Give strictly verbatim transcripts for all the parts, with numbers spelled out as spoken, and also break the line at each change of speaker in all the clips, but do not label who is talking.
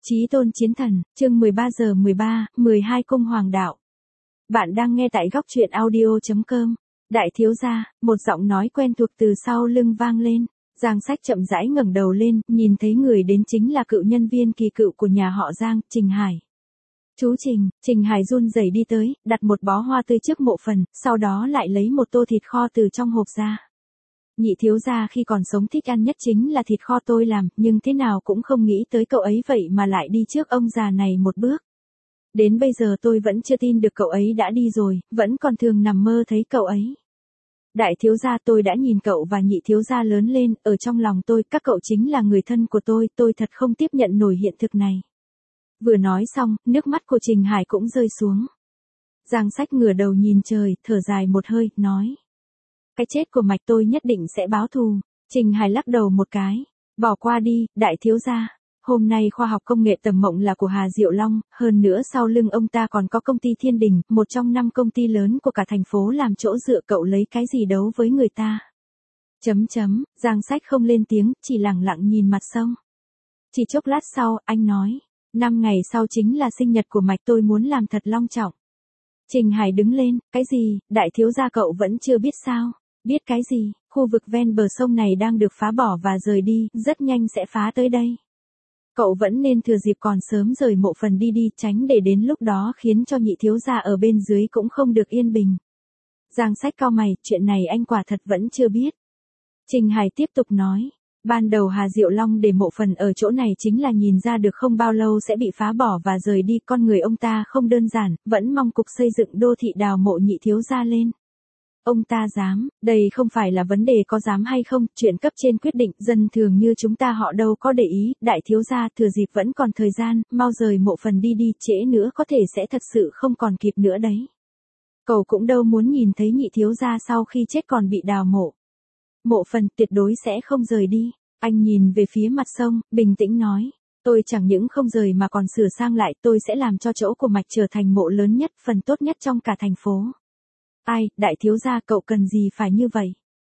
Chí tôn chiến thần, chương mười ba giờ mười ba, mười hai cung hoàng đạo. Bạn đang nghe tại góc truyện audio chấm com. Đại thiếu gia, một giọng nói quen thuộc từ sau lưng vang lên. Giang Sách chậm rãi ngẩng đầu lên, nhìn thấy người đến chính là cựu nhân viên kỳ cựu của nhà họ Giang, Trình Hải. Chú Trình, Trình Hải run rẩy đi tới, đặt một bó hoa tươi trước mộ phần, sau đó lại lấy một tô thịt kho từ trong hộp ra. Nhị thiếu gia khi còn sống thích ăn nhất chính là thịt kho tôi làm, nhưng thế nào cũng không nghĩ tới cậu ấy vậy mà lại đi trước ông già này một bước. Đến bây giờ tôi vẫn chưa tin được cậu ấy đã đi rồi, vẫn còn thường nằm mơ thấy cậu ấy. Đại thiếu gia, tôi đã nhìn cậu và nhị thiếu gia lớn lên, ở trong lòng tôi, các cậu chính là người thân của tôi, tôi thật không tiếp nhận nổi hiện thực này. Vừa nói xong, nước mắt của Trình Hải cũng rơi xuống. Giang Sách ngửa đầu nhìn trời, thở dài một hơi, nói. Cái chết của Mạch tôi nhất định sẽ báo thù. Trình Hải lắc đầu một cái. Bỏ qua đi, đại thiếu gia. Hôm nay khoa học công nghệ tầm mộng là của Hà Diệu Long, hơn nữa sau lưng ông ta còn có công ty Thiên Đình, một trong năm công ty lớn của cả thành phố làm chỗ dựa, cậu lấy cái gì đấu với người ta. Chấm chấm, Giang Sách không lên tiếng, chỉ lặng lặng nhìn mặt sông. Chỉ chốc lát sau, anh nói. Năm ngày sau chính là sinh nhật của Mạch, tôi muốn làm thật long trọng. Trình Hải đứng lên, cái gì, đại thiếu gia cậu vẫn chưa biết sao? Biết cái gì, khu vực ven bờ sông này đang được phá bỏ và rời đi, rất nhanh sẽ phá tới đây. Cậu vẫn nên thừa dịp còn sớm rời mộ phần đi đi, tránh để đến lúc đó khiến cho nhị thiếu gia ở bên dưới cũng không được yên bình. Giang Sách cau mày, chuyện này anh quả thật vẫn chưa biết. Trình Hải tiếp tục nói, ban đầu Hà Diệu Long để mộ phần ở chỗ này chính là nhìn ra được không bao lâu sẽ bị phá bỏ và rời đi, con người ông ta không đơn giản, vẫn mong cục xây dựng đô thị đào mộ nhị thiếu gia lên. Ông ta dám, đây không phải là vấn đề có dám hay không, chuyện cấp trên quyết định, dân thường như chúng ta họ đâu có để ý, đại thiếu gia thừa dịp vẫn còn thời gian, mau rời mộ phần đi đi, trễ nữa có thể sẽ thật sự không còn kịp nữa đấy. Cậu cũng đâu muốn nhìn thấy nhị thiếu gia sau khi chết còn bị đào mộ. Mộ phần tuyệt đối sẽ không rời đi. Anh nhìn về phía mặt sông, bình tĩnh nói, tôi chẳng những không rời mà còn sửa sang lại, tôi sẽ làm cho chỗ của Mạch trở thành mộ lớn nhất, phần tốt nhất trong cả thành phố. Ai, đại thiếu gia, cậu cần gì phải như vậy?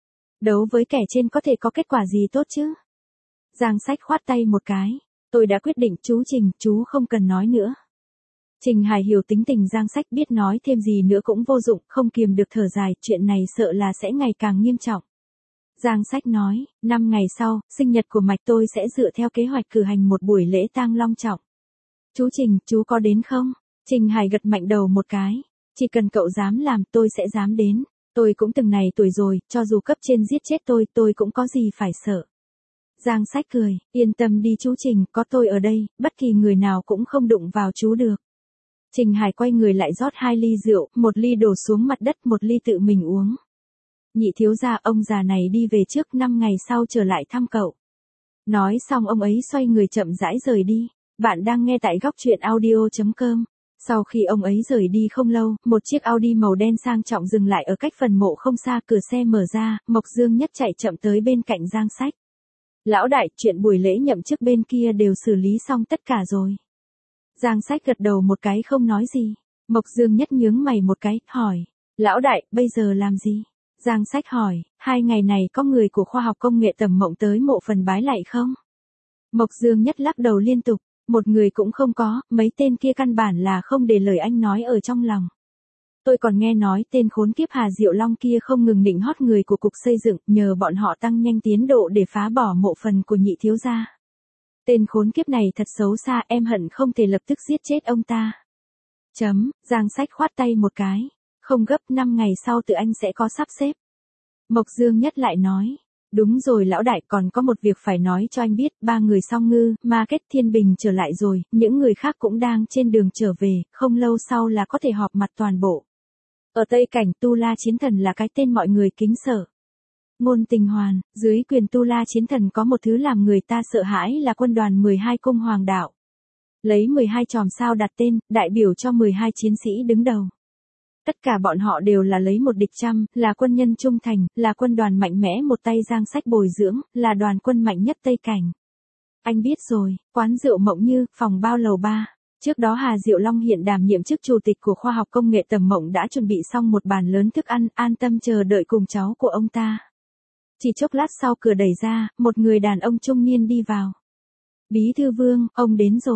Đấu với kẻ trên có thể có kết quả gì tốt chứ? Giang Sách khoát tay một cái. Tôi đã quyết định, chú Trình, chú không cần nói nữa. Trình Hải hiểu tính tình Giang Sách, biết nói thêm gì nữa cũng vô dụng, không kiềm được thở dài, chuyện này sợ là sẽ ngày càng nghiêm trọng. Giang Sách nói, năm ngày sau, sinh nhật của Mạch tôi sẽ dựa theo kế hoạch cử hành một buổi lễ tang long trọng. Chú Trình, chú có đến không? Trình Hải gật mạnh đầu một cái. Chỉ cần cậu dám làm, tôi sẽ dám đến. Tôi cũng từng này tuổi rồi, cho dù cấp trên giết chết tôi, tôi cũng có gì phải sợ. Giang Sách cười, yên tâm đi chú Trình, có tôi ở đây, bất kỳ người nào cũng không đụng vào chú được. Trình Hải quay người lại rót hai ly rượu, một ly đổ xuống mặt đất, một ly tự mình uống. Nhị thiếu gia, ông già này đi về trước, năm ngày sau trở lại thăm cậu. Nói xong ông ấy xoay người chậm rãi rời đi. Bạn đang nghe tại góc truyện audio chấm com. Sau khi ông ấy rời đi không lâu, một chiếc Audi màu đen sang trọng dừng lại ở cách phần mộ không xa, cửa xe mở ra, Mộc Dương Nhất chạy chậm tới bên cạnh Giang Sách. Lão đại, chuyện buổi lễ nhậm chức bên kia đều xử lý xong tất cả rồi. Giang Sách gật đầu một cái không nói gì. Mộc Dương Nhất nhướng mày một cái, hỏi. Lão đại, bây giờ làm gì? Giang Sách hỏi, hai ngày này có người của khoa học công nghệ tầm mộng tới mộ phần bái lạy không? Mộc Dương Nhất lắc đầu liên tục. Một người cũng không có, mấy tên kia căn bản là không để lời anh nói ở trong lòng. Tôi còn nghe nói tên khốn kiếp Hà Diệu Long kia không ngừng nịnh hót người của cục xây dựng, nhờ bọn họ tăng nhanh tiến độ để phá bỏ mộ phần của nhị thiếu gia. Tên khốn kiếp này thật xấu xa, em hận không thể lập tức giết chết ông ta. Chấm, Giang Sách khoát tay một cái. Không gấp, năm ngày sau tự anh sẽ có sắp xếp. Mộc Dương Nhất lại nói. Đúng rồi lão đại, còn có một việc phải nói cho anh biết, ba người Song Ngư, Market Thiên Bình trở lại rồi, những người khác cũng đang trên đường trở về, không lâu sau là có thể họp mặt toàn bộ. Ở Tây Cảnh, Tu La Chiến Thần là cái tên mọi người kính sợ. Ngôn Tình Hoàn, dưới quyền Tu La Chiến Thần có một thứ làm người ta sợ hãi là quân đoàn mười hai cung hoàng đạo. Lấy mười hai chòm sao đặt tên, đại biểu cho mười hai chiến sĩ đứng đầu. Tất cả bọn họ đều là lấy một địch trăm, là quân nhân trung thành, là quân đoàn mạnh mẽ một tay Giang Sách bồi dưỡng, là đoàn quân mạnh nhất Tây Cảnh. Anh biết rồi, quán rượu Mộng Như, phòng bao lầu ba. Trước đó Hà Diệu Long hiện đảm nhiệm chức chủ tịch của khoa học công nghệ tầm mộng đã chuẩn bị xong một bàn lớn thức ăn, an tâm chờ đợi cùng cháu của ông ta. Chỉ chốc lát sau cửa đẩy ra, một người đàn ông trung niên đi vào. Bí thư Vương, ông đến rồi.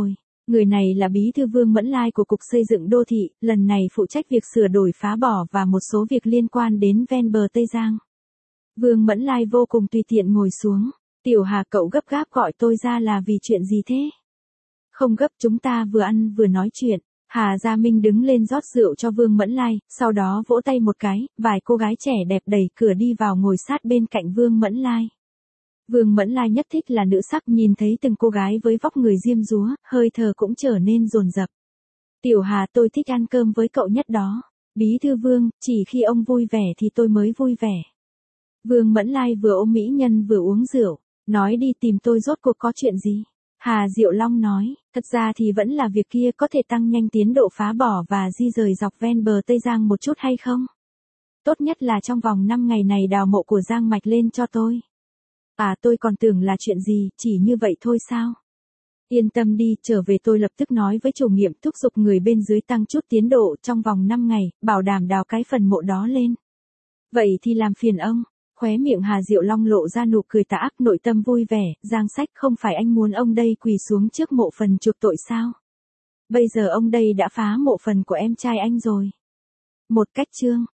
Người này là bí thư Vương Mẫn Lai của Cục Xây dựng Đô thị, lần này phụ trách việc sửa đổi phá bỏ và một số việc liên quan đến ven bờ Tây Giang. Vương Mẫn Lai vô cùng tùy tiện ngồi xuống. Tiểu Hà, cậu gấp gáp gọi tôi ra là vì chuyện gì thế? Không gấp, chúng ta vừa ăn vừa nói chuyện. Hà Gia Minh đứng lên rót rượu cho Vương Mẫn Lai, sau đó vỗ tay một cái, vài cô gái trẻ đẹp đẩy cửa đi vào ngồi sát bên cạnh Vương Mẫn Lai. Vương Mẫn Lai nhất thích là nữ sắc, nhìn thấy từng cô gái với vóc người diêm dúa, hơi thở cũng trở nên dồn dập. Tiểu Hà, tôi thích ăn cơm với cậu nhất đó. Bí thư Vương, chỉ khi ông vui vẻ thì tôi mới vui vẻ. Vương Mẫn Lai vừa ôm mỹ nhân vừa uống rượu, nói đi, tìm tôi rốt cuộc có chuyện gì? Hà Diệu Long nói, thật ra thì vẫn là việc kia, có thể tăng nhanh tiến độ phá bỏ và di rời dọc ven bờ Tây Giang một chút hay không? Tốt nhất là trong vòng năm ngày này đào mộ của Giang Mạch lên cho tôi. À, tôi còn tưởng là chuyện gì, chỉ như vậy thôi sao? Yên tâm đi, trở về tôi lập tức nói với chủ nhiệm, thúc giục người bên dưới tăng chút tiến độ trong vòng năm ngày, bảo đảm đào cái phần mộ đó lên. Vậy thì làm phiền ông. Khóe miệng Hà Diệu Long lộ ra nụ cười tà ác, nội tâm vui vẻ. Giang Sách, không phải anh muốn ông đây quỳ xuống trước mộ phần chuộc tội sao? Bây giờ ông đây đã phá mộ phần của em trai anh rồi. Một cách trương